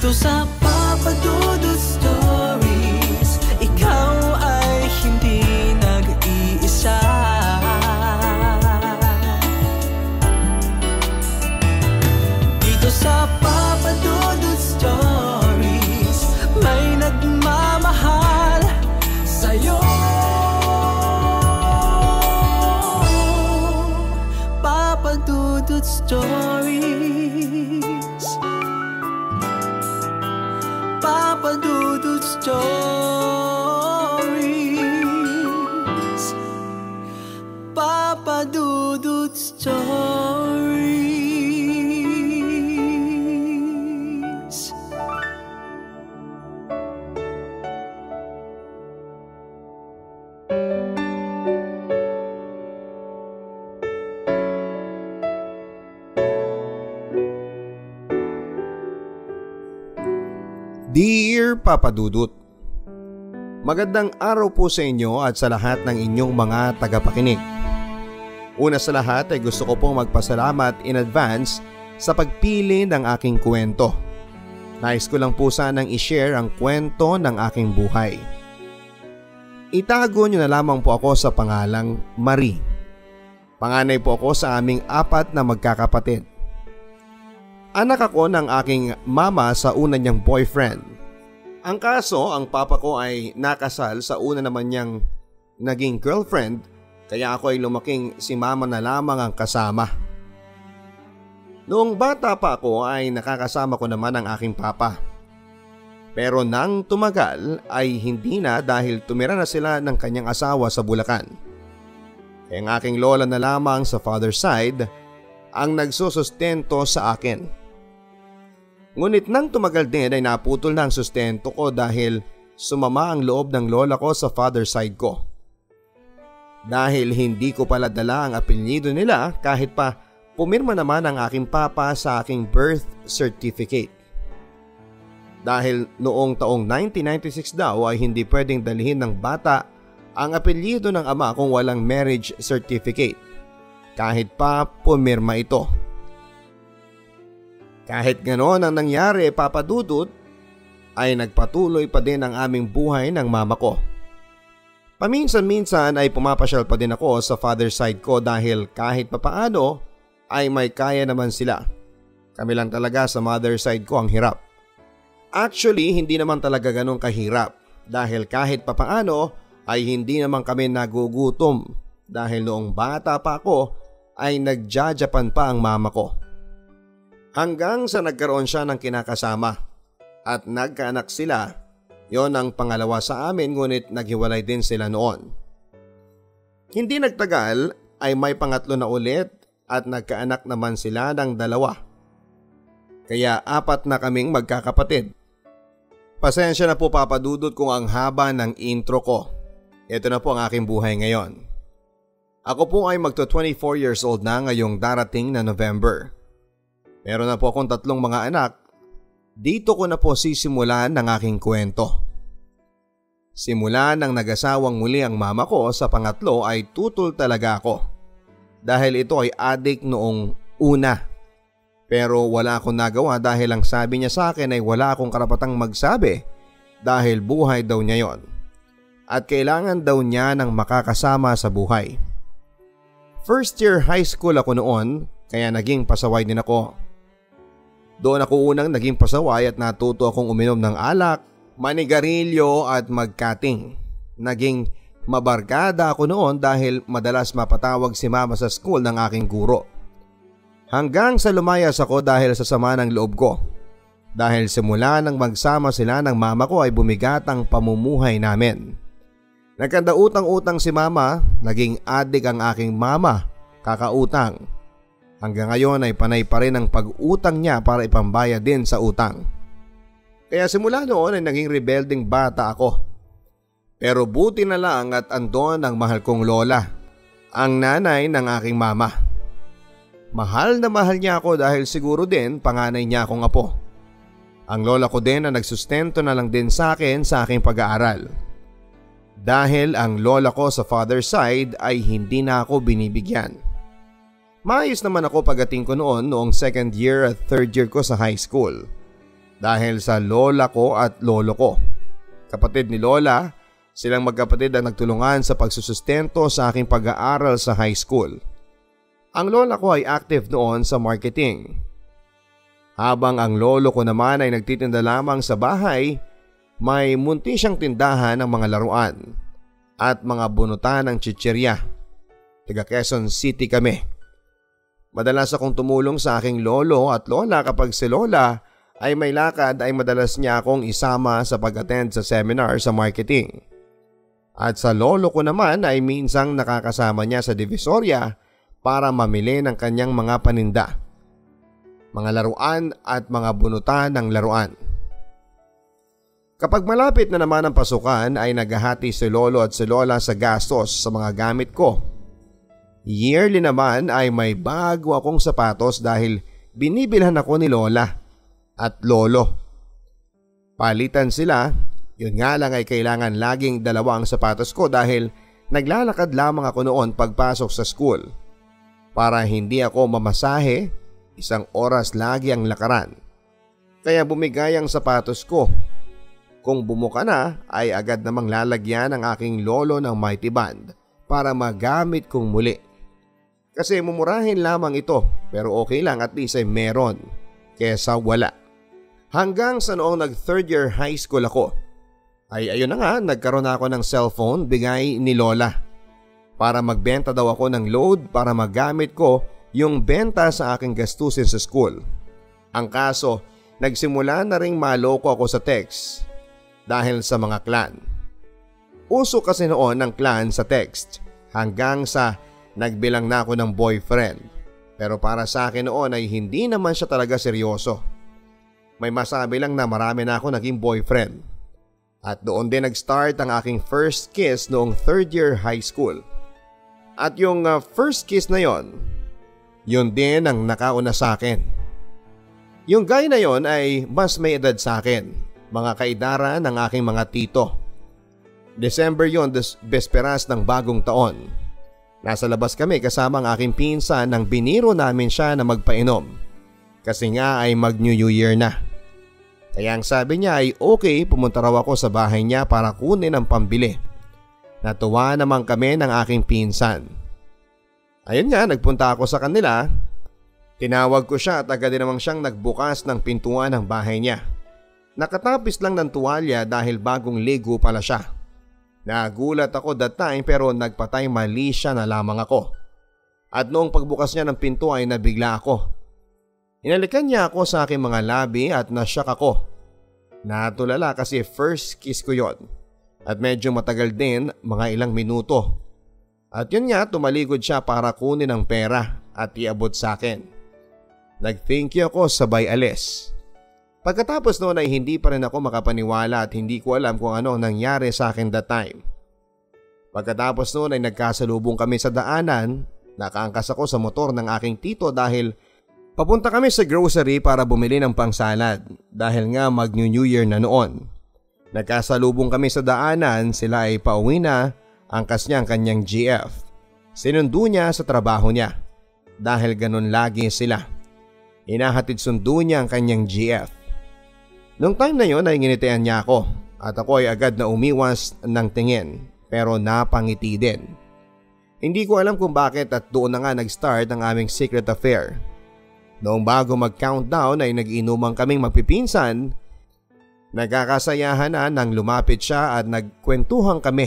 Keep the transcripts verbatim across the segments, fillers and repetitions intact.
Dito sa Papa Dudut Stories, ikaw ay hindi nag-iisa. Dito sa Papa Dudut Stories, may nagmamahal sa'yo. Papa Dudut Stories, Papa Dudut Stories, Papa Dudut Stories. Dear Papa Dudut, magandang araw po sa inyo at sa lahat ng inyong mga tagapakinig. Una sa lahat ay gusto ko pong magpasalamat in advance sa pagpili ng aking kwento. Nais ko lang po sanang i-share ang kwento ng aking buhay. Itago nyo na lamang po ako sa pangalang Marie. Panganay po ako sa aming apat na magkakapatid. Anak ako ng aking mama sa una niyang boyfriend. Ang kaso, ang papa ko ay nakasal sa una naman niyang naging girlfriend, kaya ako ay lumaking si mama na lamang ang kasama. Noong bata pa ako ay nakakasama ko naman ang aking papa. Pero nang tumagal ay hindi na dahil tumira na sila ng kanyang asawa sa Bulacan. Kaya ang aking lola na lamang sa father's side ang nagsusustento sa akin. Ngunit nang tumagal din ay naputol na ang sustento ko dahil sumama ang loob ng lola ko sa father side ko. Dahil hindi ko pala dala ang apelyido nila kahit pa pumirma naman ang aking papa sa aking birth certificate. Dahil noong taong nineteen ninety-six daw ay hindi pwedeng dalhin ng bata ang apelyido ng ama kung walang marriage certificate kahit pa pumirma ito. Kahit ganoon ang nangyari, Papa Dudut, ay nagpatuloy pa din ang aming buhay ng mama ko. Paminsan-minsan ay pumapasyal pa din ako sa father side ko dahil kahit papaano ay may kaya naman sila. Kami lang talaga sa mother side ko ang hirap. Actually, hindi naman talaga ganun kahirap dahil kahit papaano ay hindi naman kami nagugutom dahil noong bata pa ako ay nagja-Japan pa ang mama ko. Hanggang sa nagkaroon siya ng kinakasama at nagkaanak sila, yon ang pangalawa sa amin ngunit naghiwalay din sila noon. Hindi nagtagal ay may pangatlo na ulit at nagkaanak naman sila ng dalawa. Kaya apat na kaming magkakapatid. Pasensya na po Papa Dudut kung ang haba ng intro ko. Ito na po ang aking buhay ngayon. Ako po ay magto twenty-four years old na ngayong darating na November. Meron na po akong tatlong mga anak. Dito ko na po sisimulan ng aking kwento. Simula nang nag-asawang muli ang mama ko sa pangatlo ay tutol talaga ako. Dahil ito ay addict noong una. Pero wala akong nagawa dahil ang sabi niya sa akin ay wala akong karapatang magsabi dahil buhay daw niya yon. At kailangan daw niya ng makakasama sa buhay. First year high school ako noon kaya naging pasaway din ako. Doon ako unang naging pasaway at natuto akong uminom ng alak, manigarilyo at magkating. Naging mabarkada ako noon dahil madalas mapatawag si mama sa school ng aking guro. Hanggang sa lumayas ako dahil sa sama ng loob ko. Dahil simula nang magsama sila ng mama ko ay bumigat ang pamumuhay namin. Nagkanda utang-utang si mama, naging adik ang aking mama, kakautang. Hanggang ngayon ay panay pa rin ang pag-utang niya para ipambayad din sa utang. Kaya simula noon ay naging rebelding bata ako. Pero buti na lang at andon ang mahal kong lola, ang nanay ng aking mama. Mahal na mahal niya ako dahil siguro din panganay niya akong apo. Ang lola ko din na nagsustento na lang din sa akin sa aking pag-aaral. Dahil ang lola ko sa father's side ay hindi na ako binibigyan. Maayos naman ako pagdating ko noon noong second year at third year ko sa high school. dahil sa lola ko at lolo ko. Kapatid ni lola, silang magkapatid ang nagtulungan sa pagsusustento sa aking pag-aaral sa high school. Ang lola ko ay active noon sa marketing. Habang ang lolo ko naman ay nagtitinda lamang sa bahay, may munti siyang tindahan ng mga laruan at mga bunutan ng chichirya. Taga Quezon City kami. Madalas akong tumulong sa aking lolo at lola kapag si lola ay may lakad ay madalas niya akong isama sa pag-attend sa seminar sa marketing. At sa lolo ko naman ay minsang nakakasama niya sa Divisoria para mamili ng kanyang mga paninda, mga laruan at mga bunutan ng laruan. Kapag malapit na naman ang pasukan ay naghahati si lolo at si lola sa gastos sa mga gamit ko. Yearly naman ay may bago akong sapatos dahil binibilhan ako ni lola at lolo. Palitan sila, yun nga lang ay kailangan laging dalawa ang sapatos ko dahil naglalakad lamang ako noon pagpasok sa school. Para hindi ako mamasahe, isang oras lagi ang lakaran. Kaya bumigay ang sapatos ko. Kung bumuka na ay agad namang lalagyan ng aking lolo ng mighty band para magamit kong muli. Kasi mumurahin lamang ito pero okay lang, at least ay meron kesa wala. Hanggang sa noong nag third year high school ako ay ayun na nga, nagkaroon ako ng cellphone bigay ni lola. Para magbenta daw ako ng load para magamit ko yung benta sa aking gastusin sa school. Ang kaso, nagsimula na ring maloko ako sa text dahil sa mga clan. Uso kasi noon ang clan sa text hanggang sa nagbilang na ako ng boyfriend. Pero para sa akin noon ay hindi naman siya talaga seryoso. May masabi lang na marami na ako naging boyfriend. At doon din nag-start ang aking first kiss noong third year high school. At yung uh, first kiss na yon, yun din ang nakauna sa akin. Yung guy na yon ay mas may edad sa akin. Mga kaidara ng aking mga tito. December yon, des besperas ng bagong taon. Nasa labas kami kasama ang aking pinsan nang biniro namin siya na magpainom. Kasi nga ay mag New Year na. Kaya ang sabi niya ay okay, pumunta raw ako sa bahay niya para kunin ang pambili. Natuwa naman kami ng aking pinsan. Ayun nga, nagpunta ako sa kanila. Tinawag ko siya at agad din namang siyang nagbukas ng pintuan ng bahay niya. Nakatapis lang ng tuwalya dahil bagong ligo pala siya. Nagulat ako that time pero nagpatay mali siya na lamang ako. At noong pagbukas niya ng pinto ay nabigla ako. Inalikan niya ako sa aking mga labi at nasyak ako. Natulala kasi first kiss ko yon. At medyo matagal din, mga ilang minuto. At yun nga, tumaligod siya para kunin ang pera at iabot sa akin. Nag-thank you ako sabay alis. Pagkatapos noon ay hindi pa rin ako makapaniwala at hindi ko alam kung ano nangyari sa akin that time. Pagkatapos noon ay nagkasalubong kami sa daanan, nakaangkas ako sa motor ng aking tito dahil papunta kami sa grocery para bumili ng pangsalad dahil nga mag New Year na noon. Nagkasalubong kami sa daanan, sila ay pauwi na, angkas niya ang kanyang G F. Sinundo niya sa trabaho niya dahil ganun lagi sila. Inahatid sundo niya ang kanyang G F. Noong time na yon ay nginitian niya ako at ako ay agad na umiwas ng tingin pero napangiti din. Hindi ko alam kung bakit at doon na nga nag-start ang aming secret affair. Noong bago mag-countdown ay nag-inuman kaming magpipinsan. Nagkakasayahan na nang lumapit siya at nagkwentuhan kami.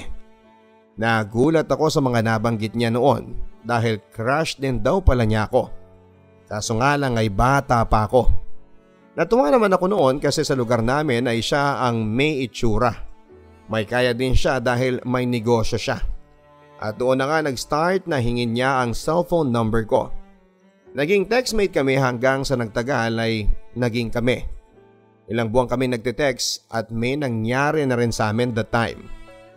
Nagulat ako sa mga nabanggit niya noon dahil crush din daw pala niya ako. Kaso nga lang ay bata pa ako. Natuwa naman ako noon kasi sa lugar namin ay siya ang may itsura. May kaya din siya dahil may negosyo siya. At doon na nga nag-start na hingin niya ang cellphone number ko. Naging textmate kami hanggang sa nagtagal ay naging kami. Ilang buwan kami nagte-text at may nangyari na rin sa amin that time.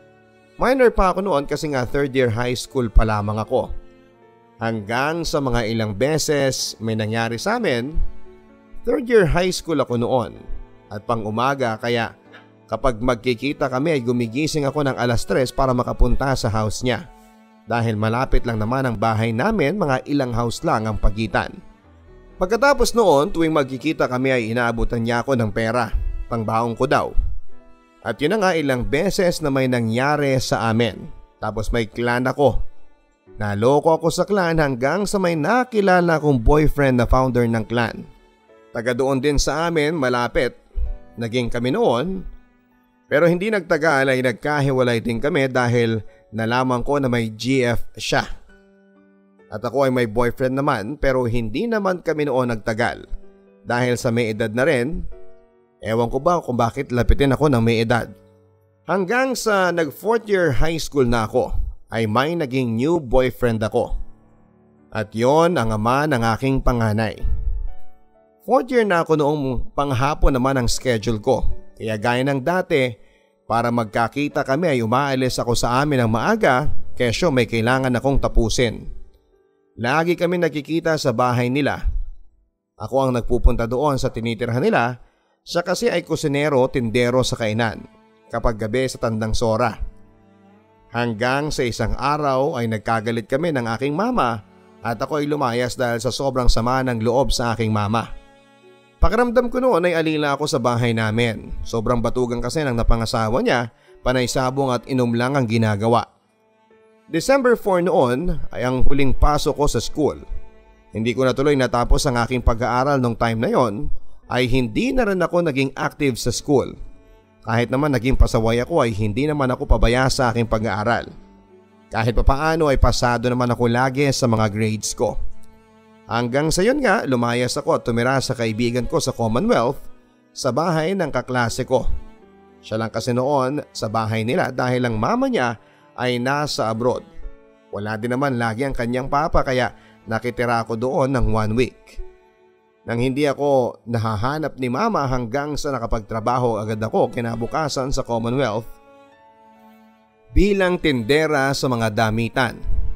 Minor pa ako noon kasi nga third year high school pa lamang ako. Hanggang sa mga ilang beses may nangyari sa amin. Third year high school ako noon at pang umaga kaya kapag magkikita kami ay gumigising ako ng alas tres para makapunta sa house niya. Dahil malapit lang naman ang bahay namin, mga ilang house lang ang pagitan. Pagkatapos noon, tuwing magkikita kami ay inaabutan niya ako ng pera, pangbaong ko daw. At yun na nga, ilang beses na may nangyari sa amin. Tapos may clan ako. Naloko ako sa clan hanggang sa may nakilala kong boyfriend na founder ng clan. Taga doon din sa amin, malapit. Naging kami noon. Pero hindi nagtagal ay nagkahiwalay din kami dahil nalaman ko na may G F siya. At ako ay may boyfriend naman, pero hindi naman kami noon nagtagal. Dahil sa may edad na rin, ewan ko ba kung bakit lapitin ako ng may edad. Hanggang sa nag fourth year high school na ako, ay may naging new boyfriend ako. At yon ang ama ng aking panganay. Fourth year na ako noong panghapon naman ang schedule ko. Kaya gaya ng dati, para magkakita kami ay umaalis ako sa amin ng maaga, kesyo may kailangan akong tapusin. Lagi kami nagkikita sa bahay nila. Ako ang nagpupunta doon sa tinitirhan nila, siya kasi ay kusinero, tindero sa kainan, kapag gabi sa Tandang Sora. Hanggang sa isang araw ay nagkagalit kami ng aking mama at ako ay lumayas dahil sa sobrang sama ng loob sa aking mama. Pakiramdam ko noon ay alila ako sa bahay namin. Sobrang batugan kasi ng napangasawa niya, panay sabong at inom lang ang ginagawa. December fourth noon ay ang huling pasok ko sa school. Hindi ko na tuloy natapos ang aking pag-aaral nung time na yon, ay hindi na rin ako naging active sa school. Kahit naman naging pasaway ako ay hindi naman ako pabaya sa aking pag-aaral. Kahit papaano ay pasado naman ako lagi sa mga grades ko. Hanggang sa yun nga, lumayas ako at tumira sa kaibigan ko sa Commonwealth sa bahay ng kaklase ko. Siya lang kasi noon sa bahay nila dahil ang mama niya ay nasa abroad. Wala din naman lagi ang kanyang papa kaya nakitira ako doon ng one week. Nang hindi ako nahahanap ni mama hanggang sa nakapagtrabaho agad ako kinabukasan sa Commonwealth bilang tindera sa mga damitan.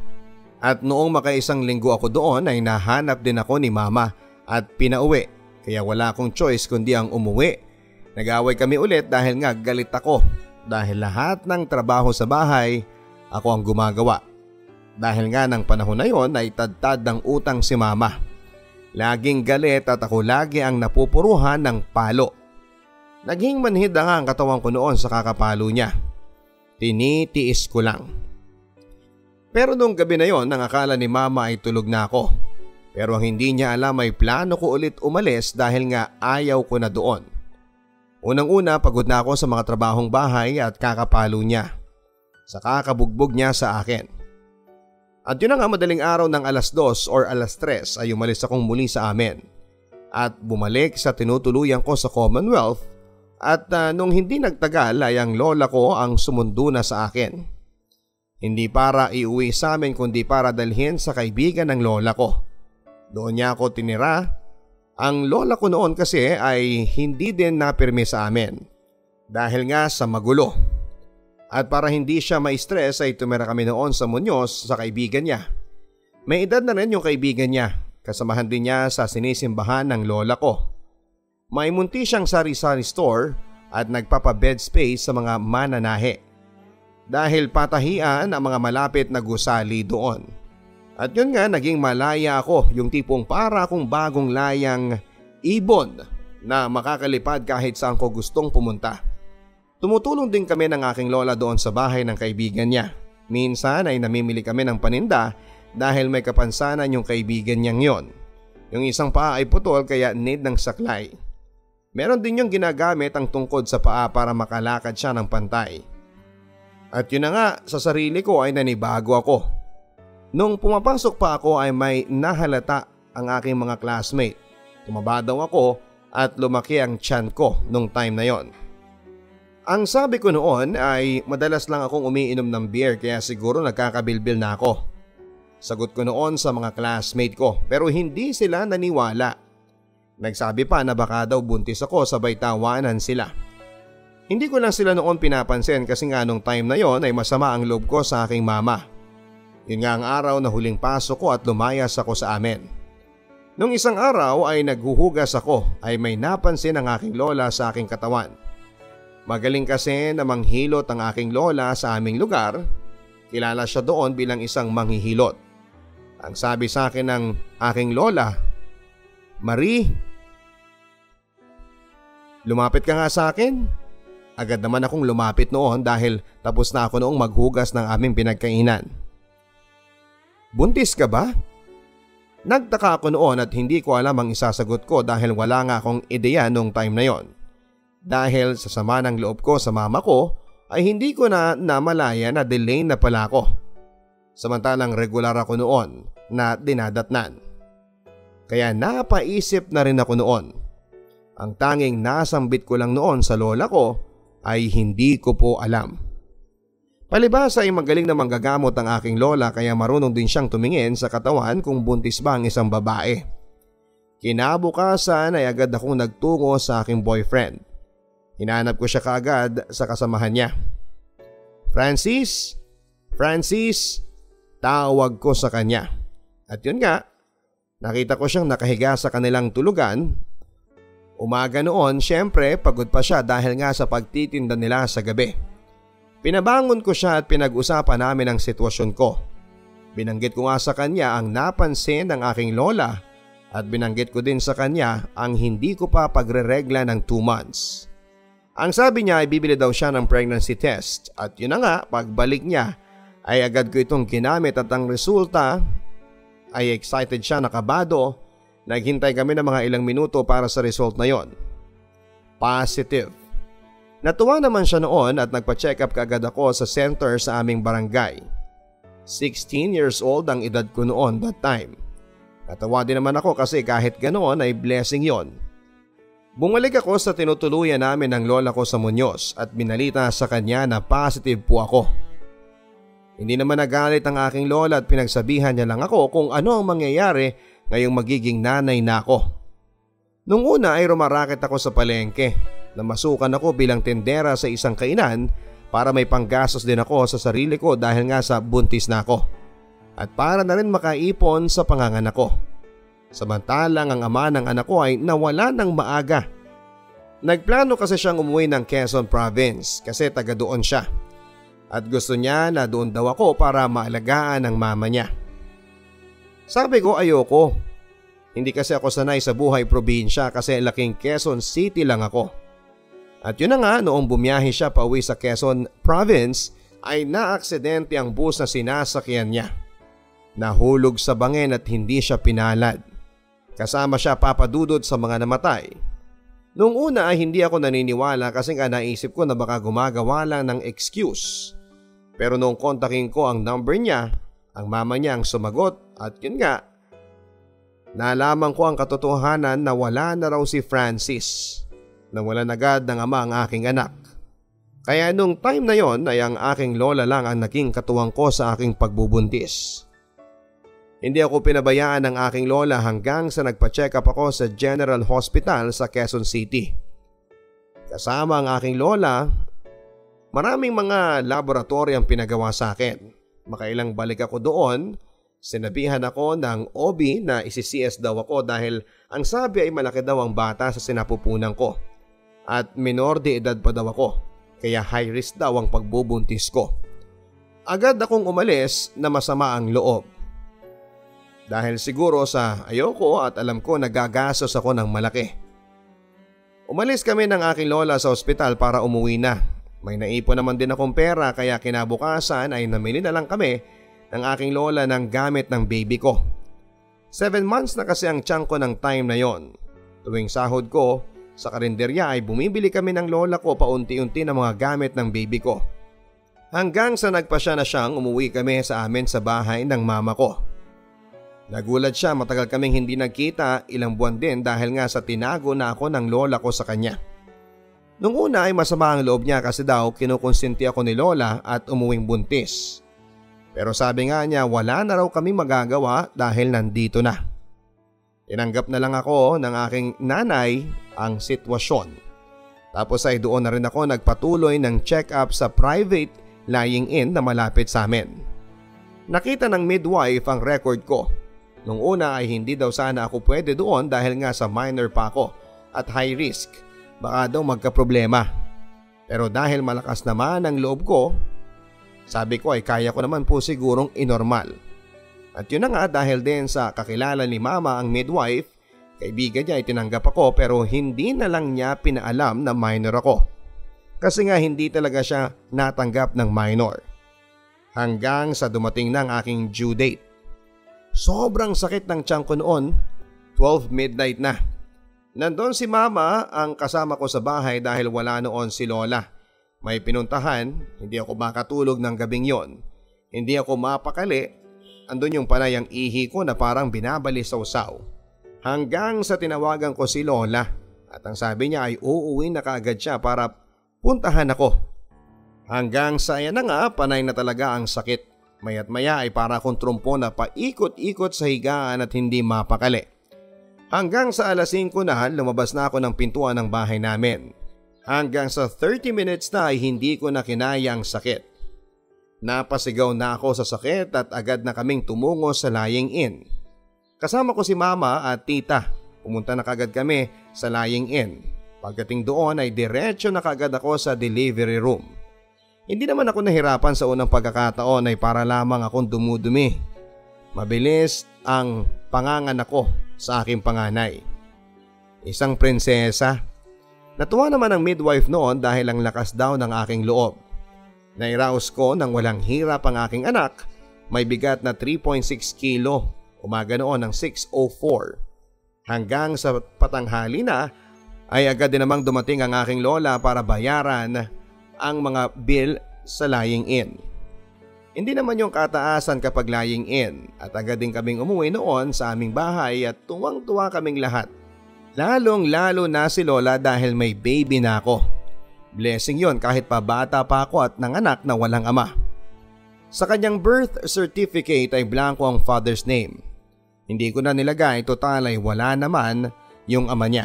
At noong makaisang linggo ako doon ay nahanap din ako ni mama at pinauwi, kaya wala akong choice kundi ang umuwi. Nag-away kami ulit dahil nga galit ako dahil lahat ng trabaho sa bahay ako ang gumagawa. Dahil nga ng panahon na yon ay tadtad ng utang si mama. Laging galit at ako lagi ang napupuruhan ng palo. Naging manhid na nga ang katawan ko noon sa kakapalo niya. Tinitiis ko lang. Pero nung gabi na yon, ang akala ni mama ay tulog na ako. Pero ang hindi niya alam ay plano ko ulit umalis dahil nga ayaw ko na doon. Unang-una, pagod na ako sa mga trabahong bahay at kakapalo niya. Sa kakabugbog niya sa akin. At yun na nga, madaling araw ng alas dos or alas tres ay umalis akong muli sa amin. At bumalik sa tinutuluyan ko sa Commonwealth at uh, nung hindi nagtagal ay ang lola ko ang sumundo na sa akin. Hindi para iuwi sa amin kundi para dalhin sa kaibigan ng lola ko. Doon niya ako tinira. Ang lola ko noon kasi ay hindi din napirmi sa amin. Dahil nga sa magulo. At para hindi siya ma-stress ay tumira kami noon sa Muñoz sa kaibigan niya. May edad na rin yung kaibigan niya. Kasamahan din niya sa sinisimbahan ng lola ko. May munti siyang sari-sari store at nagpapa-bed space sa mga mananahe. Dahil patahian ang mga malapit na gusali doon. At yun nga, naging malaya ako, yung tipong para akong bagong layang ibon na makakalipad kahit saan ko gustong pumunta. Tumutulong din kami ng aking lola doon sa bahay ng kaibigan niya. Minsan ay namimili kami ng paninda dahil may kapansanan yung kaibigan niyang yon. Yung isang paa ay putol kaya need ng saklay. Meron din yung ginagamit ang tungkod sa paa para makalakad siya ng pantay. At yun na nga, sa sarili ko ay nanibago ako. Nung pumapasok pa ako ay may nahalata ang aking mga classmate. Tumaba daw ako at lumaki ang tiyan ko nung time na yon. Ang sabi ko noon ay madalas lang akong umiinom ng beer kaya siguro nagkakabilbil na ako. Sagot ko noon sa mga classmate ko pero hindi sila naniwala. Nagsabi pa na baka daw buntis ako sabay tawanan sila. Hindi ko lang sila noon pinapansin kasi nga nung time na yon ay masama ang loob ko sa aking mama. Yun nga ang araw na huling pasok ko at lumayas ako sa amin. Nung isang araw ay naghuhugas ako ay may napansin ang aking lola sa aking katawan. Magaling kasi na manghilot ang aking lola sa aming lugar. Kilala siya doon bilang isang manghihilot. Ang sabi sa akin ng aking lola, Marie, lumapit ka nga sa akin. Agad naman akong lumapit noon dahil tapos na ako noong maghugas ng aming pinagkainan. Buntis ka ba? Nagtaka ako noon at hindi ko alam ang isasagot ko dahil wala nga akong ideya noong time na yon. Dahil sa sama ng loob ko sa mama ko ay hindi ko na namalaya na delay na pala ako. Samantalang regular ako noon na dinadatnan. Kaya napaisip na rin ako noon. Ang tanging nasambit ko lang noon sa lola ko ay hindi ko po alam. Palibhasa ay magaling na manggagamot ang aking lola kaya marunong din siyang tumingin sa katawan kung buntis ba ang isang babae. Kinabukasan ay agad akong nagtungo sa aking boyfriend. Hinanap ko siya kaagad sa kasamahan niya. Francis, Francis, tawag ko sa kanya. At yun nga, nakita ko siyang nakahiga sa kanilang tulugan. Umaga noon, syempre pagod pa siya dahil nga sa pagtitinda nila sa gabi. Pinabangon ko siya at pinag-usapan namin ang sitwasyon ko. Binanggit ko nga sa kanya ang napansin ng aking lola at binanggit ko din sa kanya ang hindi ko pa pagre-regla ng two months. Ang sabi niya ay bibili daw siya ng pregnancy test at yun na nga pagbalik niya ay agad ko itong ginamit at ang resulta ay excited siya, nakabado. Naghintay kami ng mga ilang minuto para sa result na yon. Positive. Natuwa naman siya noon at nagpa-check up kaagad ako sa center sa aming barangay. sixteen years old ang edad ko noon that time. Natawa din naman ako kasi kahit ganoon ay blessing yon. Bumalik ako sa tinutuluyan namin ng lola ko sa Muñoz at binalita sa kanya na positive po ako. Hindi naman nagalit ang aking lola at pinagsabihan niya lang ako kung ano ang mangyayari ngayong magiging nanay na ako. Nung una ay rumaraket ako sa palengke. Namasukan ako bilang tendera sa isang kainan para may panggastos din ako sa sarili ko dahil nga sa buntis na ako. At para na rin makaipon sa panganganak ko. Samantalang ang ama ng anak ko ay nawala ng maaga. Nagplano kasi siyang umuwi ng Quezon Province kasi taga doon siya. At gusto niya na doon daw ako para maalagaan ang mama niya. Sabi ko ayoko. Hindi kasi ako sanay sa buhay probinsya kasi laking Quezon City lang ako. At yun na nga, noong bumiyahe siya pauwi sa Quezon Province ay naaksidente ang bus na sinasakyan niya. Nahulog sa bangin at hindi siya pinalad. Kasama siya papadudod sa mga namatay. Noong una ay hindi ako naniniwala kasi nga naisip ko na baka gumagawa lang ng excuse. Pero noong kontakin ko ang number niya, ang mama niya ang sumagot at yun nga, nalaman ko ang katotohanan na wala na raw si Francis. Nawalan agad ng ama ang aking anak. Kaya nung time na yon ay ang aking lola lang ang naging katuwang ko sa aking pagbubuntis. Hindi ako pinabayaan ng aking lola hanggang sa nagpa-check up ako sa General Hospital sa Quezon City. Kasama ang aking lola, maraming mga laboratory ang pinagawa sa akin. Makailang balik ako doon, sinabihan ako ng O B na isi-C S daw ako dahil ang sabi ay malaki daw ang bata sa sinapupunan ko. At minor de edad pa daw ako, kaya high risk daw ang pagbubuntis ko. Agad akong umalis na masama ang loob. Dahil siguro sa ayoko at alam ko nagagastos ako ng malaki. Umalis kami ng aking lola sa ospital para umuwi na. May naipon naman din akong pera kaya kinabukasan ay namili na lang kami ng aking lola ng gamit ng baby ko. Seven months na kasi ang tiyan ko ng time na yon. Tuwing sahod ko, sa karinderya ay bumibili kami ng lola ko paunti-unti ng mga gamit ng baby ko. Hanggang sa nagpasya na siyang umuwi kami sa amin sa bahay ng mama ko. Nagulat siya, matagal kaming hindi nagkita, ilang buwan din dahil nga sa tinago na ako ng lola ko sa kanya. Nung una ay masama ang loob niya kasi daw kinukonsinti ako ni lola at umuwing buntis. Pero sabi nga niya wala na raw kami magagawa dahil nandito na. Tinanggap na lang ako ng aking nanay ang sitwasyon. Tapos ay doon na rin ako nagpatuloy ng check-up sa private lying-in na malapit sa amin. Nakita ng midwife ang record ko. Nung una ay hindi daw sana ako pwede doon dahil nga sa minor pa ako at high risk. Baka daw magkaproblema. Pero dahil malakas naman ang loob ko, sabi ko ay kaya ko naman po sigurong inormal. At yun na nga dahil din sa kakilala ni mama ang midwife, Kaibigan niya ay tinanggap ako pero hindi na lang niya pinaalam na minor ako. Kasi nga hindi talaga siya natanggap ng minor. Hanggang sa dumating na ang aking due date. Sobrang sakit ng tiyan ko noon, twelve midnight na. Nandun si mama ang kasama ko sa bahay dahil wala noon si lola. May pinuntahan, hindi ako makatulog ng gabing yon. Hindi ako mapakali, andun yung panay ang ihi ko na parang binabalisaw-saw. Hanggang sa tinawagan ko si lola at ang sabi niya ay uuwi na kaagad siya para puntahan ako. Hanggang sa ayan na nga, panay na talaga ang sakit. Maya't maya ay para akong trumpo na paikot-ikot sa higaan at hindi mapakali. Hanggang sa alas singko na lumabas na ako ng pintuan ng bahay namin. Hanggang sa thirty minutes na ay hindi ko na kinaya ang sakit. Napasigaw na ako sa sakit at agad na kaming tumungo sa lying in. Kasama ko si mama at tita. Pumunta na kagad kami sa lying in. Pagdating doon ay diretso na kagad ako sa delivery room. Hindi naman ako nahirapan sa unang pagkakataon ay para lamang akong dumudumi. Mabilis ang panganganak ko sa aking panganay. Isang prinsesa. Natuwa naman ang midwife noon dahil ang lakas daw ng aking loob. Nairaos ko nang walang hirap ang aking anak, may bigat na three point six kilo, umaga noon ng six oh four. Hanggang sa patanghali na ay agad din namang dumating ang aking lola para bayaran ang mga bill sa lying in. Hindi naman yung kataasan kapag lying in at agad din kaming umuwi noon sa aming bahay at tuwang-tuwa kaming lahat. Lalong lalo na si lola dahil may baby na ako. Blessing yon kahit pa bata pa ako at nanganak na walang ama. Sa kanyang birth certificate ay blanco ang father's name. Hindi ko na nilagay, total ay wala naman yung ama niya.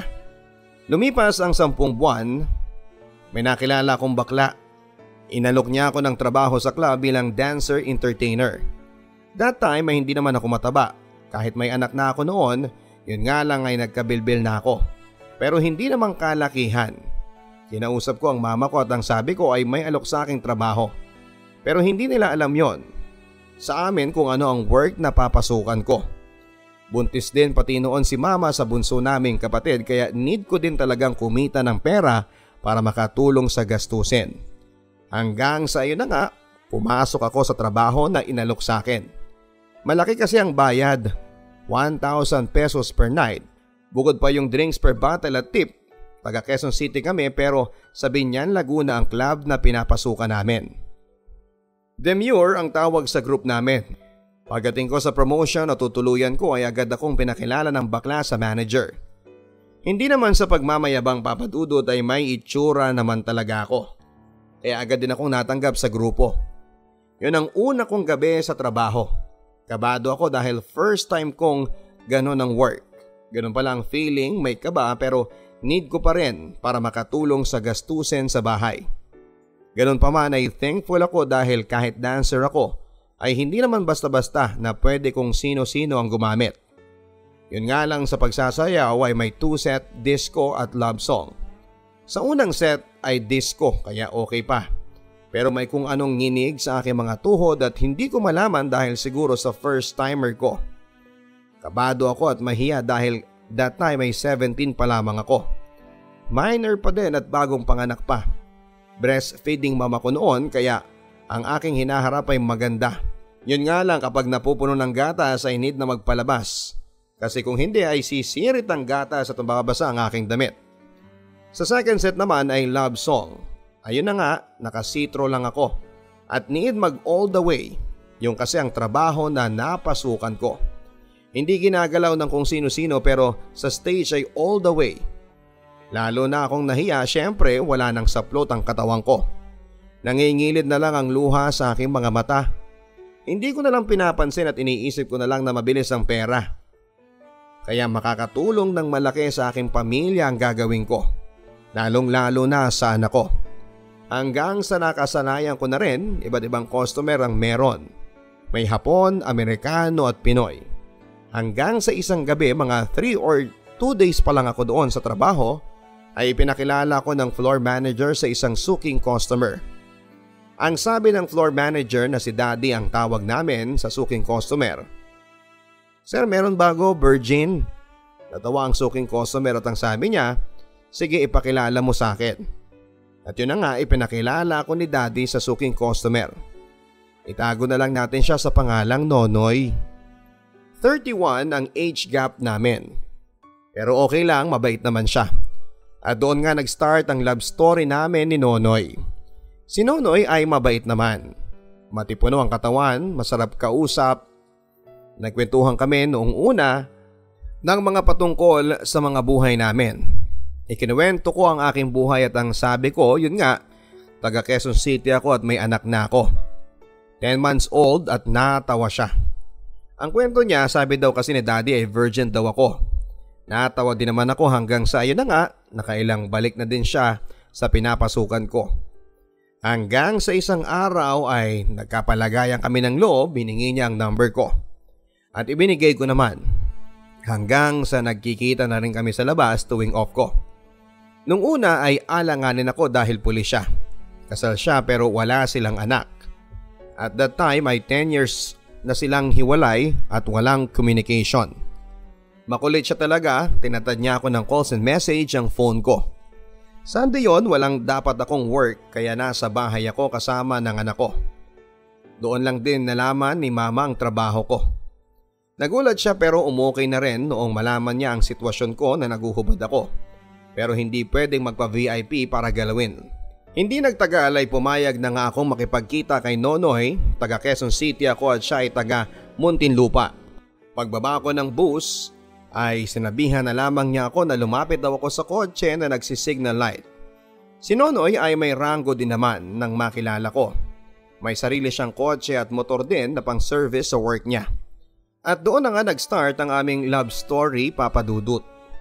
Lumipas ang sampung buwan, may nakilala akong bakla. Inalok niya ako ng trabaho sa club bilang dancer entertainer. That time ay hindi naman ako mataba. Kahit may anak na ako noon, yun nga lang ay nagkabilbil na ako. Pero hindi naman kalakihan. Kinausap ko ang mama ko at ang sabi ko ay may alok sa aking trabaho. Pero hindi nila alam yon. Sa amin kung ano ang work na papasukan ko. Buntis din pati noon si mama sa bunso naming kapatid kaya need ko din talagang kumita ng pera para makatulong sa gastusin. Hanggang sa iyon na nga, pumasok ako sa trabaho na inalok sa akin. Malaki kasi ang bayad, one thousand pesos per night. Bukod pa yung drinks per bottle at tip. Taga Quezon City kami pero sa Binyan, Laguna ang club na pinapasukan namin. Demure ang tawag sa group namin. Pagdating ko sa promotion na tutuluyan ko ay agad akong pinakilala ng bakla sa manager. Hindi naman sa pagmamayabang papadudot ay may itsura naman talaga ako. Kaya agad din akong natanggap sa grupo. Yun ang una kong gabi sa trabaho. Kabado ako dahil first time kong ganon ang work. Ganon pala ang feeling, may kaba pero need ko pa rin para makatulong sa gastusin sa bahay. Ganon pa man ay thankful ako dahil kahit dancer ako ay hindi naman basta-basta na pwede kung sino-sino ang gumamit. Yun nga lang sa pagsasayaw ay may two set, disco at love song. Sa unang set ay disco kaya okay pa. Pero may kung anong nginig sa aking mga tuhod at hindi ko malaman dahil siguro sa first timer ko. Kabado ako at mahiya dahil that time ay seventeen pa lamang ako. Minor pa din at bagong panganak pa. Breastfeeding mama ko noon kaya ang aking hinaharap ay maganda. Yun nga lang kapag napupuno ng gatas ay need na magpalabas. Kasi kung hindi ay sisirit ang gatas at mababasa ang aking damit. Sa second set naman ay love song. Ayun na nga, nakasitro lang ako. At need mag all the way. Yung kasi ang trabaho na napasukan ko. Hindi ginagalaw ng kung sino-sino pero sa stage ay all the way. Lalo na akong nahiya, syempre wala nang saplot ang katawan ko. Nangingilid na lang ang luha sa aking mga mata. Hindi ko na lang pinapansin at iniisip ko na lang na mabilis ang pera. Kaya makakatulong ng malaki sa aking pamilya ang gagawin ko. Lalong lalo na sa anak ko. Hanggang sa nakasanayan ko na rin, iba't ibang customer ang meron. May Hapon, Amerikano at Pinoy. Hanggang sa isang gabi, mga three or two days pa lang ako doon sa trabaho, ay pinakilala ko ng floor manager sa isang suking customer. Ang sabi ng floor manager na si Daddy ang tawag namin sa suking customer. Sir, meron bago, virgin? Natawa ang suking customer at ang sabi niya, sige ipakilala mo sa akin. At yun na nga ipinakilala ako ni Daddy sa suking customer. Itago na lang natin siya sa pangalang Nonoy. thirty-one ang age gap namin. Pero okay lang, mabait naman siya. At doon nga nag-start ang love story namin ni Nonoy. Si Nonoy ay mabait naman. Matipuno ang katawan, masarap kausap. Nagkwentuhan kami noong una ng mga patungkol sa mga buhay namin. Ikinuwento ko ang aking buhay at ang sabi ko, yun nga, taga Quezon City ako at may anak na ako. ten months old at natawa siya. Ang kwento niya, sabi daw kasi ni Daddy ay virgin daw ako. Natawa din naman ako hanggang sa ayun na nga, nakailang balik na din siya sa pinapasukan ko. Hanggang sa isang araw ay nagkapalagayan kami ng loob, biningi niya ang number ko. At ibinigay ko naman. Hanggang sa nagkikita na rin kami sa labas tuwing off ko. Nung una ay alanganin ako dahil pulis siya. Kasal siya pero wala silang anak. At that time ay ten years na silang hiwalay at walang communication. Makulit siya talaga, tinatad niya ako ng calls and message ang phone ko. Sunday yon, walang dapat akong work kaya nasa bahay ako kasama ng anak ko. Doon lang din nalaman ni mama ang trabaho ko. Nagulat siya pero umukay na rin noong malaman niya ang sitwasyon ko na naguhubad ako. Pero hindi pwedeng magpa-V I P para galawin. Hindi nagtagal ay pumayag na nga akong makipagkita kay Nonoy, taga Quezon City ako at siya ay taga Muntinlupa. Pagbaba ko ng bus ay sinabihan na lamang niya ako na lumapit daw ako sa kotse na nagsisignal light. Si Nonoy ay may ranggo din naman nang makilala ko. May sarili siyang kotse at motor din na pang service sa work niya. At doon na nga nag-start ang aming love story, Papa Dudut.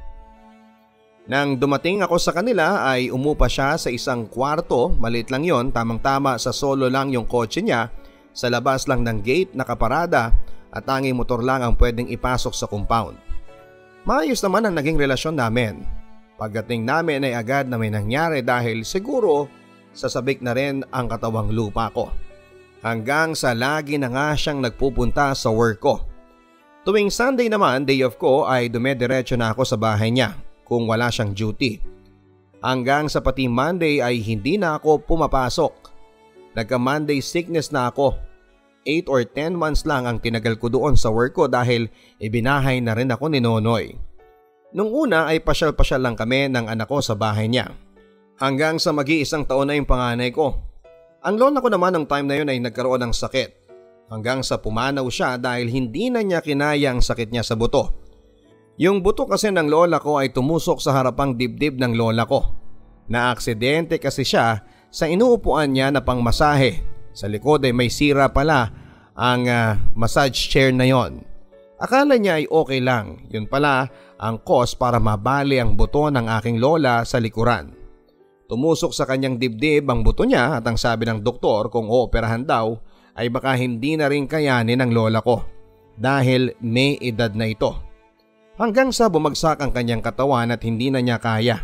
Nang dumating ako sa kanila ay umupa siya sa isang kwarto, maliit lang yon, tamang-tama sa solo lang yung kotse niya, sa labas lang ng gate nakaparada at tanging motor lang ang pwedeng ipasok sa compound. Maayos naman ang naging relasyon namin. Pagdating namin ay agad na may nangyari dahil siguro sasabik na rin ang katawang lupa ko. Hanggang sa lagi na nga siyang nagpupunta sa work ko. Tuwing Sunday naman, day off ko ay dumediretso na ako sa bahay niya kung wala siyang duty. Hanggang sa pati Monday ay hindi na ako pumapasok. Nagka-Monday sickness na ako. eight or ten months lang ang tinagal ko doon sa work ko dahil ibinahay na rin ako ni Nonoy. Nung una ay pasyal-pasyal lang kami ng anak ko sa bahay niya. Hanggang sa mag-iisang taon na yung panganay ko. Ang lola ko naman ng time na yun ay nagkaroon ng sakit. Hanggang sa pumanaw siya dahil hindi na niya kinaya ang sakit niya sa buto. Yung buto kasi ng lola ko ay tumusok sa harapang dibdib ng lola ko. Naaksidente kasi siya sa inuupuan niya na pangmasahe. Sa likod ay may sira pala ang uh, massage chair na yon. Akala niya ay okay lang. Yun pala ang cause para mabali ang buto ng aking lola sa likuran. Tumusok sa kanyang dibdib ang buto niya at ang sabi ng doktor kung ooperahan daw ay baka hindi na rin kayanin ng lola ko dahil may edad na ito. Hanggang sa bumagsak ang kanyang katawan at hindi na niya kaya.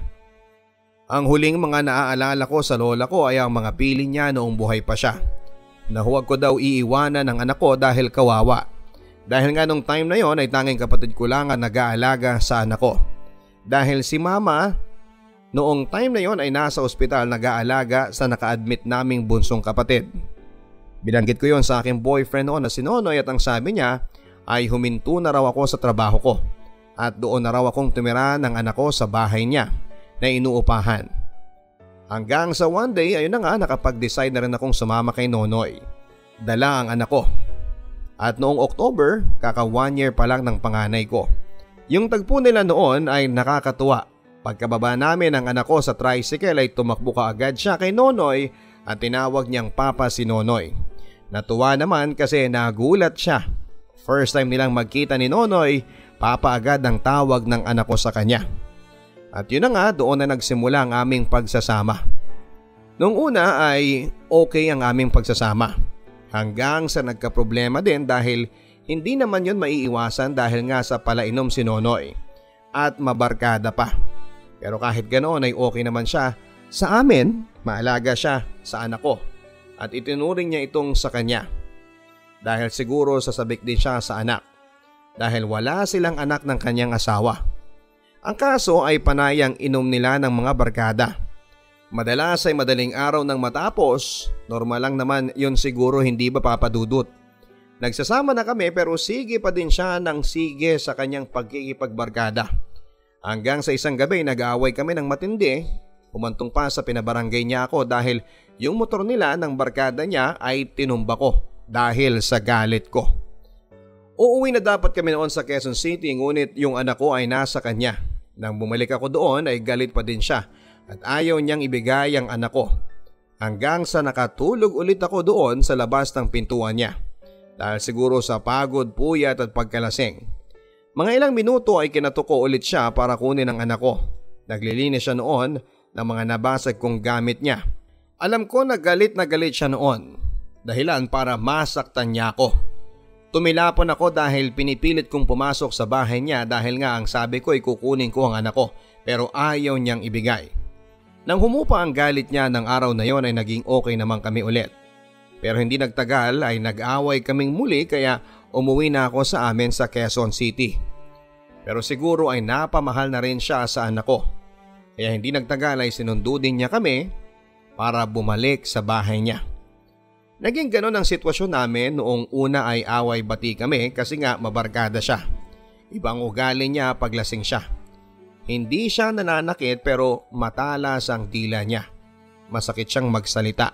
Ang huling mga naaalala ko sa lola ko ay ang mga piling niya noong buhay pa siya. Na huwag ko daw iiwanan ng anak ko dahil kawawa. Dahil nga nung time na yon ay tanging kapatid ko lang ang nag-aalaga sa anak ko. Dahil si mama noong time na yon ay nasa ospital nag-aalaga sa naka-admit naming bunsong kapatid. Binanggit ko yon sa aking boyfriend noon na si Nonoy at ang sabi niya ay huminto na raw ako sa trabaho ko. At doon na raw akong tumira ng anak ko sa bahay niya na inuupahan. Hanggang sa one day ayun na nga nakapag-decide na rin akong sumama kay Nonoy. Dala ang anak ko. At noong October, kaka one year pa lang ng panganay ko. Yung tagpo nila noon ay nakakatuwa. Pagkababa namin ng anak ko sa tricycle ay tumakbo kaagad siya kay Nonoy at tinawag niyang papa si Nonoy. Natuwa naman kasi nagulat siya. First time nilang magkita ni Nonoy, papa agad ang tawag ng anak ko sa kanya. At yun na nga doon na nagsimula ang aming pagsasama. Noong una ay okay ang aming pagsasama. Hanggang sa nagkaproblema din dahil hindi naman yun maiiwasan dahil nga sa palainom si Nonoy. At mabarkada pa. Pero kahit ganoon ay okay naman siya sa amin, maalaga siya sa anak ko. At itinuring niya itong sa kanya. Dahil siguro sasabik din siya sa anak. Dahil wala silang anak ng kanyang asawa. Ang kaso ay panayang inom nila ng mga barkada. Madalas ay madaling araw nang matapos, normal lang naman yun siguro, hindi ba Papa Dudut? Nagsasama na kami pero sige pa din siya ng sige sa kanyang pagkikipagbarkada. Hanggang sa isang gabi nag-aaway kami ng matindi, humantong pa sa pinabarangay niya ako dahil yung motor nila ng barkada niya ay tinumba ko dahil sa galit ko. Uuwi na dapat kami noon sa Quezon City ngunit yung anak ko ay nasa kanya. Nang bumalik ako doon ay galit pa din siya at ayaw niyang ibigay ang anak ko. Hanggang sa nakatulog ulit ako doon sa labas ng pintuan niya. Dahil siguro sa pagod, puyat at pagkalasing. Mga ilang minuto ay kinatuko ulit siya para kunin ang anak ko. Naglilinis siya noon ng mga nabasag kong gamit niya. Alam ko na galit na galit siya noon. Dahilan para masaktan niya ako. Tumilapon ako dahil pinipilit kong pumasok sa bahay niya dahil nga ang sabi ko ay kukunin ko ang anak ko pero ayaw niyang ibigay. Nang humupa ang galit niya ng araw na yon ay naging okay naman kami ulit. Pero hindi nagtagal ay nag-away kaming muli kaya umuwi na ako sa amin sa Quezon City. Pero siguro ay napamahal na rin siya sa anak ko. Kaya hindi nagtagal ay sinundo din niya kami para bumalik sa bahay niya. Naging ganon ang sitwasyon namin noong una ay away-bati kami kasi nga mabarkada siya. Ibang ugali niya paglasing siya. Hindi siya nananakit pero matalas ang dila niya. Masakit siyang magsalita.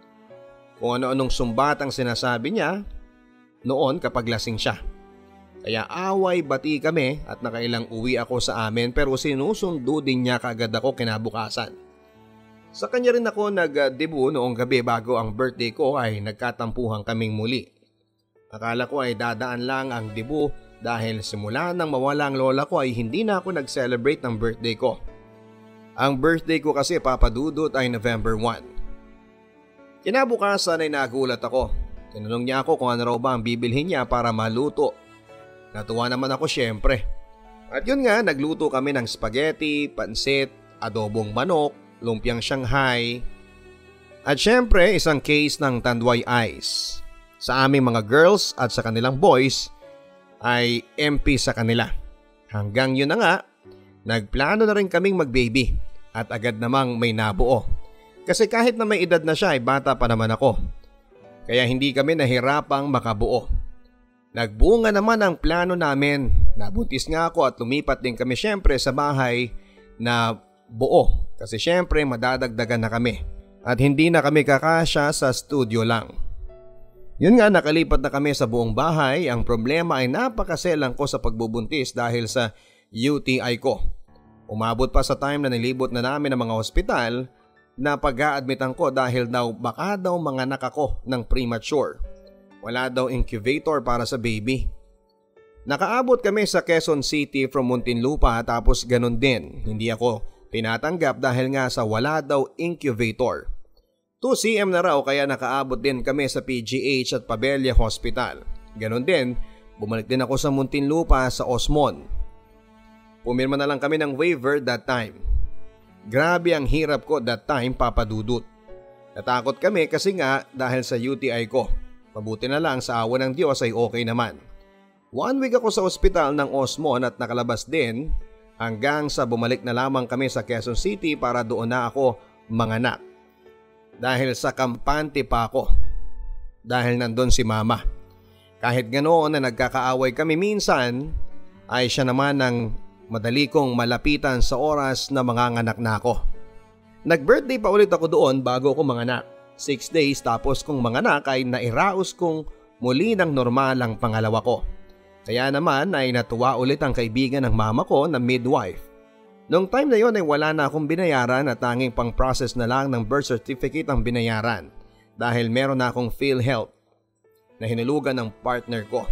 Kung ano-anong sumbat ang sinasabi niya noon kapag lasing siya. Kaya away-bati kami at nakailang uwi ako sa amin pero sinusundo din niya kaagad ako kinabukasan. Sa kanya rin ako nag-debut noong gabi bago ang birthday ko ay nagkatampuhan kaming muli. Akala ko ay dadaan lang ang debut dahil simula nang mawala ang lola ko ay hindi na ako nag-celebrate ng birthday ko. Ang birthday ko kasi Papa Dudut ay November first. Kinabukasan ay nagulat ako. Tinanong niya ako kung ano raw ba ang bibilhin niya para maluto. Natuwa naman ako syempre. At yun nga, nagluto kami ng spaghetti, pansit, adobong manok, lumpiang Shanghai, at syempre isang case ng Tanduay Ice. Sa aming mga girls at sa kanilang boys ay M P sa kanila. Hanggang yun na nga, nagplano na rin kaming mag-baby at agad namang may nabuo. Kasi kahit na may edad na siya ay bata pa naman ako. Kaya hindi kami nahirapang makabuo. Nagbunga naman ang plano namin. Nabuntis nga ako at lumipat din kami syempre sa bahay na buo. Kasi syempre madadagdagan na kami. At hindi na kami kakasya sa studio lang. Yun nga, nakalipat na kami sa buong bahay. Ang problema ay napakaselang ko sa pagbubuntis dahil sa U T I ko. Umabot pa sa time na nilibot na namin ang mga ospital na pag-a-admitan ko dahil daw baka daw manganak ako ng premature. Wala daw incubator para sa baby. Nakaabot kami sa Quezon City from Muntinlupa tapos ganun din. Hindi ako tinatanggap dahil nga sa wala daw incubator. two C M na raw kaya nakaabot din kami sa P G H at Pabella Hospital. Ganun din, bumalik din ako sa Muntinlupa sa Osmon. Pumirma na lang kami ng waiver that time. Grabe ang hirap ko that time, Papa Dudut. Natakot kami kasi nga dahil sa U T I ko. Mabuti na lang sa awa ng Diyos ay okay naman. One week ako sa ospital ng Osmon at nakalabas din hanggang sa bumalik na lamang kami sa Quezon City para doon na ako manganak. Dahil sa kampante pa ako. Dahil nandun si Mama. Kahit ganoon na nagkakaaway kami minsan ay siya naman ang madali kong malapitan sa oras na manganganak na ako. Nag-birthday pa ulit ako doon bago ako manganak. Six days tapos kong manganak ay nairaos kong muli ng normal ang pangalawa ko. Kaya naman ay natuwa ulit ang kaibigan ng mama ko na midwife. Noong time na yon ay wala na akong binayaran at tanging pang process na lang ng birth certificate ang binayaran dahil meron na akong PhilHealth na hinulugan ng partner ko.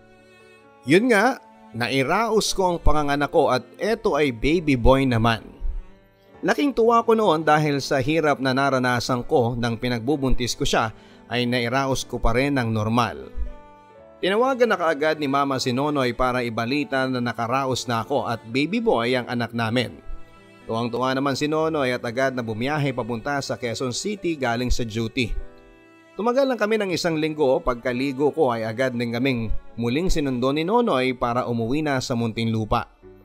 Yun nga, nairaos ko ang panganganak ko at eto ay baby boy naman. Laking tuwa ko noon dahil sa hirap na naranasan ko nang pinagbubuntis ko siya ay nairaos ko pa rin ng normal. Tinawagan na kaagad ni Mama si Nonoy para ibalita na nakaraos na ako at baby boy ang anak namin. Tuwang-tuwa naman si Nonoy at agad na bumiyahe papunta sa Quezon City galing sa duty. Tumagal lang kami ng isang linggo, pagkaligo ko ay agad din kaming muling sinundo ni Nonoy para umuwi na sa Muntinlupa.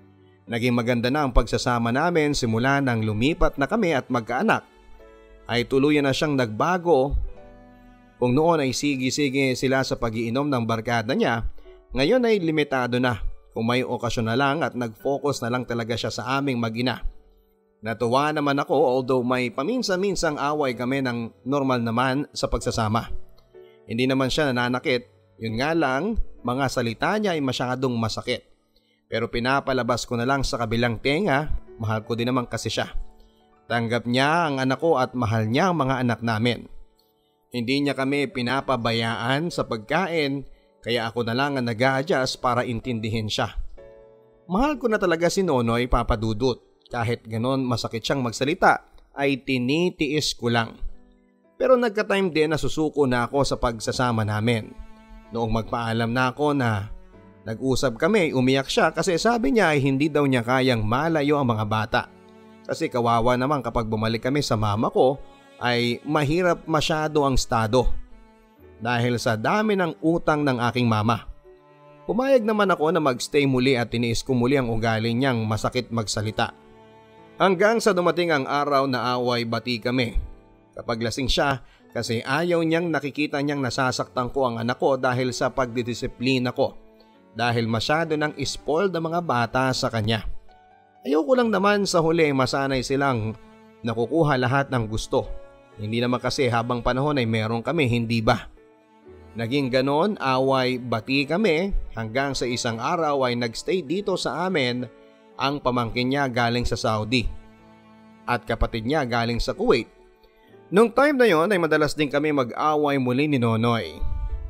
Naging maganda na ang pagsasama namin simula nang lumipat na kami at magkaanak. Ay tuluyan na siyang nagbago. Kung noon ay sige-sige sila sa pag-iinom ng barkada niya, ngayon ay limitado na kung may okasyon na lang at nag-focus na lang talaga siya sa aming mag-ina. Natuwa naman ako although may paminsan-minsang away kami ng normal naman sa pagsasama. Hindi naman siya nananakit, yun nga lang mga salita niya ay masyadong masakit. Pero pinapalabas ko na lang sa kabilang tenga, mahal ko din naman kasi siya. Tanggap niya ang anak ko at mahal niya ang mga anak namin. Hindi niya kami pinapabayaan sa pagkain kaya ako na lang ang nag-a-adjust para intindihin siya. Mahal ko na talaga si Nonoy, Papa Dudut. Kahit ganon masakit siyang magsalita ay tinitiis ko lang. Pero nagka-time din na susuko na ako sa pagsasama namin. Noong magpaalam na ako na nag-usap kami, umiyak siya kasi sabi niya ay hindi daw niya kayang malayo ang mga bata. Kasi kawawa naman kapag bumalik kami sa mama ko ay mahirap masyado ang estado. Dahil sa dami ng utang ng aking mama. Pumayag naman ako na magstay muli at tiniis ko muli ang ugali niyang masakit magsalita. Hanggang sa dumating ang araw na away bati kami. Kapag lasing siya kasi ayaw niyang nakikita niyang nasasaktan ko ang anak ko dahil sa pagdidisiplina ko. Dahil masyado nang spoiled ang mga bata sa kanya. Ayoko lang naman sa huli masanay silang nakukuha lahat ng gusto. Hindi naman kasi habang panahon ay meron kami, hindi ba? Naging ganon, away bati kami hanggang sa isang araw ay nagstay dito sa amin ang pamangkin niya galing sa Saudi at kapatid niya galing sa Kuwait. Nung time na yon ay madalas din kami mag-away muli ni Nonoy.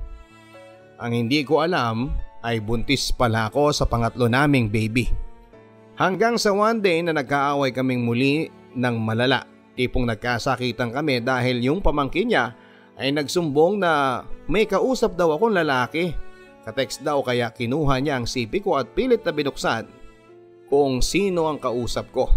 Ang hindi ko alam ay buntis pala ako sa pangatlo naming baby. Hanggang sa one day na nagkaaway kaming muli ng malala. Tipong nagkasakitan kami dahil yung pamangkin niya ay nagsumbong na may kausap daw akong lalaki. Katext daw kaya kinuha niya ang C P ko at pilit na binuksan kung sino ang kausap ko.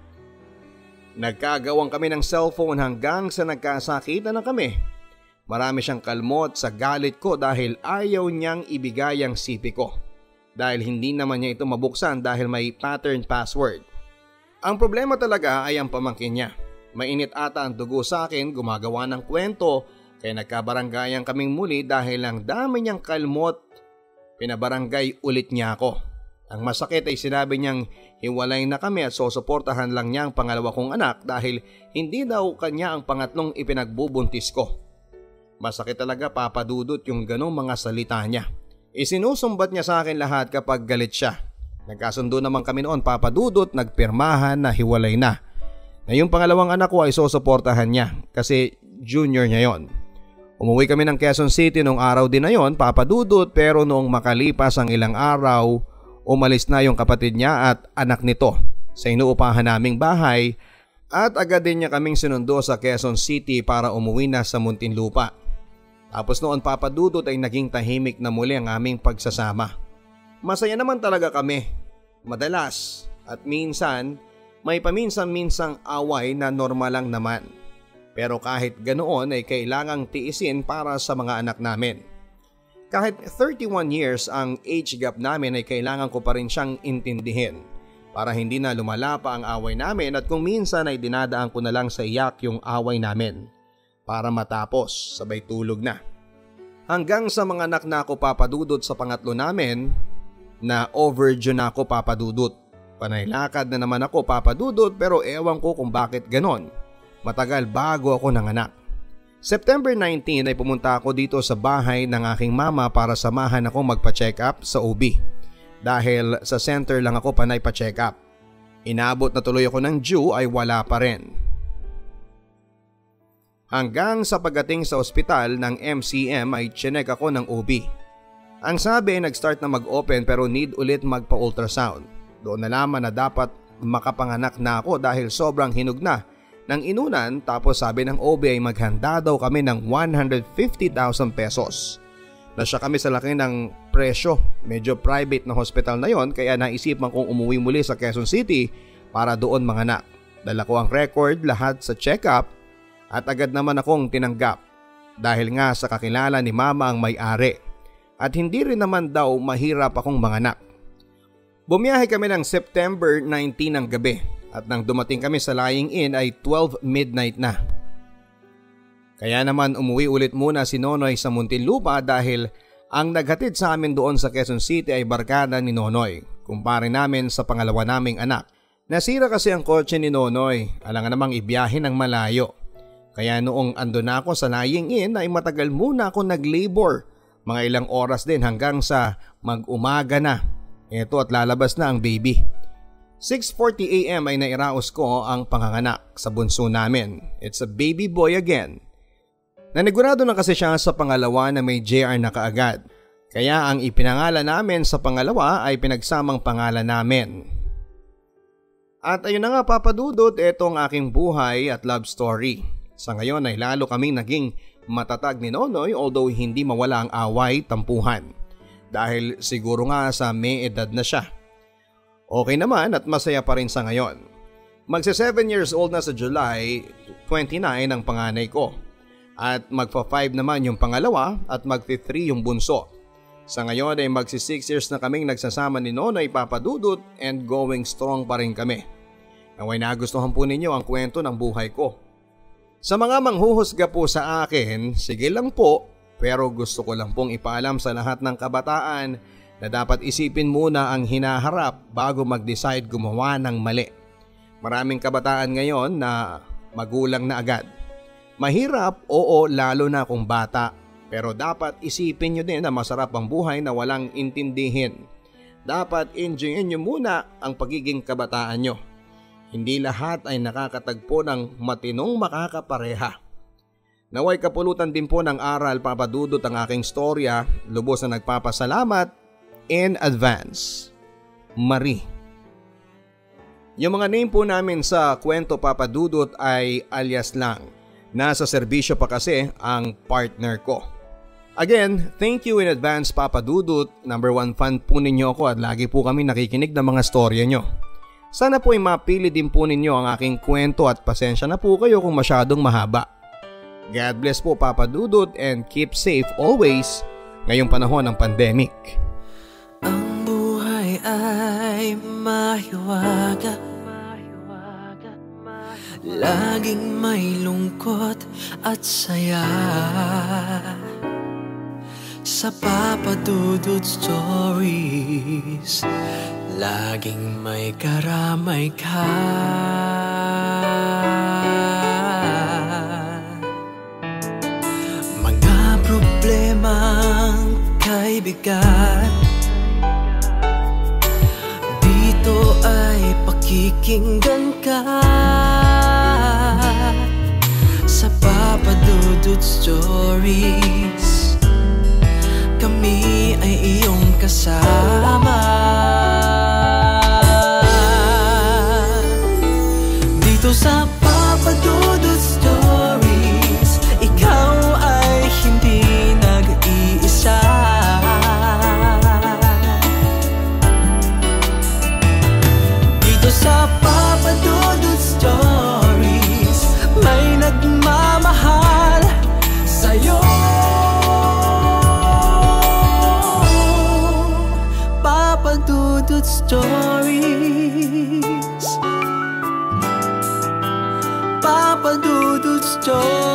Nagkagawang kami ng cellphone hanggang sa nagkasakitan na kami. Marami siyang kalmot sa galit ko dahil ayaw niyang ibigay ang C P ko. Dahil hindi naman niya ito mabuksan dahil may pattern password. Ang problema talaga ay ang pamangkin niya. Mainit ata ang dugo sa akin, gumagawa ng kwento kaya nagkabaranggayan kaming muli dahil ang dami niyang kalmot. Pinabarangay ulit niya ako. Ang masakit ay sinabi niyang hiwalay na kami at susuportahan lang niya ang pangalawa kong anak dahil hindi daw kanya ang pangatlong ipinagbubuntis ko. Masakit talaga, Papa Dudut, yung ganong mga salita niya. Isinusumbat niya sa akin lahat kapag galit siya. Nagkasundo naman kami noon, Papa Dudut, nagpirmahan na hiwalay na. Na yung pangalawang anak ko ay susuportahan niya kasi junior niya yon. Umuwi kami ng Quezon City nung araw din na yon, Papa Dudut, pero noong makalipas ang ilang araw, umalis na yung kapatid niya at anak nito sa inuupahan naming bahay at agad din niya kaming sinundo sa Quezon City para umuwi na sa Muntinlupa. Tapos noon, Papa Dudut, ay naging tahimik na muli ang aming pagsasama. Masaya naman talaga kami, madalas at minsan may paminsan-minsang away na normal lang naman. Pero kahit ganoon ay kailangang tiisin para sa mga anak namin. Kahit thirty-one years ang age gap namin ay kailangan ko pa rin siyang intindihin para hindi na lumala pa ang away namin at kung minsan ay dinadaan ko na lang sa iyak yung away namin para matapos sabay tulog na. Hanggang sa mga anak na ako, Papa Dudut, sa pangatlo namin na overdue na ako, Papa Dudut. Panaylakad na naman ako, Papa Dudut, pero ewan ko kung bakit ganon. Matagal bago ako nanganak. September nineteenth ay pumunta ako dito sa bahay ng aking mama para samahan ako magpa-check up sa O B. Dahil sa center lang ako panay pa-check up. Inabot na tuloy ako ng due ay wala pa rin. Hanggang sa pagdating sa ospital ng M C M ay chinek ako ng O B. Ang sabi nag-start na mag-open pero need ulit magpa-ultrasound. Doon nalaman na dapat makapanganak na ako dahil sobrang hinog na ng inunan, tapos sabi ng O B ay maghanda daw kami ng one hundred fifty thousand pesos. Nasya kami sa laki ng presyo. Medyo private na hospital na yon kaya naisipan kong umuwi muli sa Quezon City para doon manganak. Dala ko ang record lahat sa check-up at agad naman akong tinanggap dahil nga sa kakilala ni mama ang may-ari at hindi rin naman daw mahirap akong manganak. Bumiyahe kami ng September nineteenth ng gabi at nang dumating kami sa lying in ay twelve midnight na. Kaya naman umuwi ulit muna si Nonoy sa Muntinlupa dahil ang naghatid sa amin doon sa Quezon City ay barkada ni Nonoy, kumpare namin sa pangalawa naming anak. Nasira kasi ang kotse ni Nonoy, alangan namang ibiyahe ng malayo. Kaya noong ando na ako sa lying in ay matagal muna ako nag-labor, mga ilang oras din hanggang sa mag-umaga na. Eto at lalabas na ang baby. six forty a m ay nairaos ko ang panganganak sa bunso namin. It's a baby boy again. Nanigurado na kasi siya sa pangalawa na may J R na kaagad. Kaya ang ipinangalan namin sa pangalawa ay pinagsamang pangalan namin. At ayun na nga papadudot, ito ang aking buhay at love story. Sa ngayon ay lalo kaming naging matatag ni Nonoy although hindi mawala ang away, tampuhan. Dahil siguro nga sa may edad na siya. Okay naman at masaya pa rin sa ngayon. Magsa seven years old na sa July twenty-nine ang panganay ko. At magpa five naman yung pangalawa at magti three yung bunso. Sa ngayon ay magsi six years na kaming nagsasama ni Nonoy papadudot and going strong pa rin kami. Naway nagustuhan po ninyo ang kwento ng buhay ko. Sa mga manghuhusga po sa akin, sige lang po. Pero gusto ko lang pong ipaalam sa lahat ng kabataan na dapat isipin muna ang hinaharap bago mag-decide gumawa ng mali. Maraming kabataan ngayon na magulang na agad. Mahirap, oo, lalo na kung bata. Pero dapat isipin nyo din na masarap ang buhay na walang intindihin. Dapat enjoyin nyo muna ang pagiging kabataan nyo. Hindi lahat ay nakakatagpo ng matinong makakapareha. Naway kapulutan din po ng aral papadudot ang aking storya, lubos na nagpapasalamat in advance. Marie. Yung mga name po namin sa kwento papadudot ay alias lang. Nasa serbisyo pa kasi ang partner ko. Again, thank you in advance papadudot. Number one fan po ninyo ako at lagi po kami nakikinig ng mga storya nyo. Sana po ay mapili din po ninyo ang aking kwento at pasensya na po kayo kung masyadong mahaba. God bless po papadudot and keep safe always ngayong panahon ng pandemic. Ang buhay ay mahiwaga, laging may lungkot at saya. Sa Papadudot Stories, laging may karamay ka. Problemang kaibigan, dito ay pakikinggan ka. Sa Papadudot Stories, kami ay iyong kasama. Dito sa Papadudot Stories, ikaw ay hindi nag-iisa. Dito sa Papadudot Stories, may nagmamahal sa'yo. Papadudot Stories, Papadudot Stories.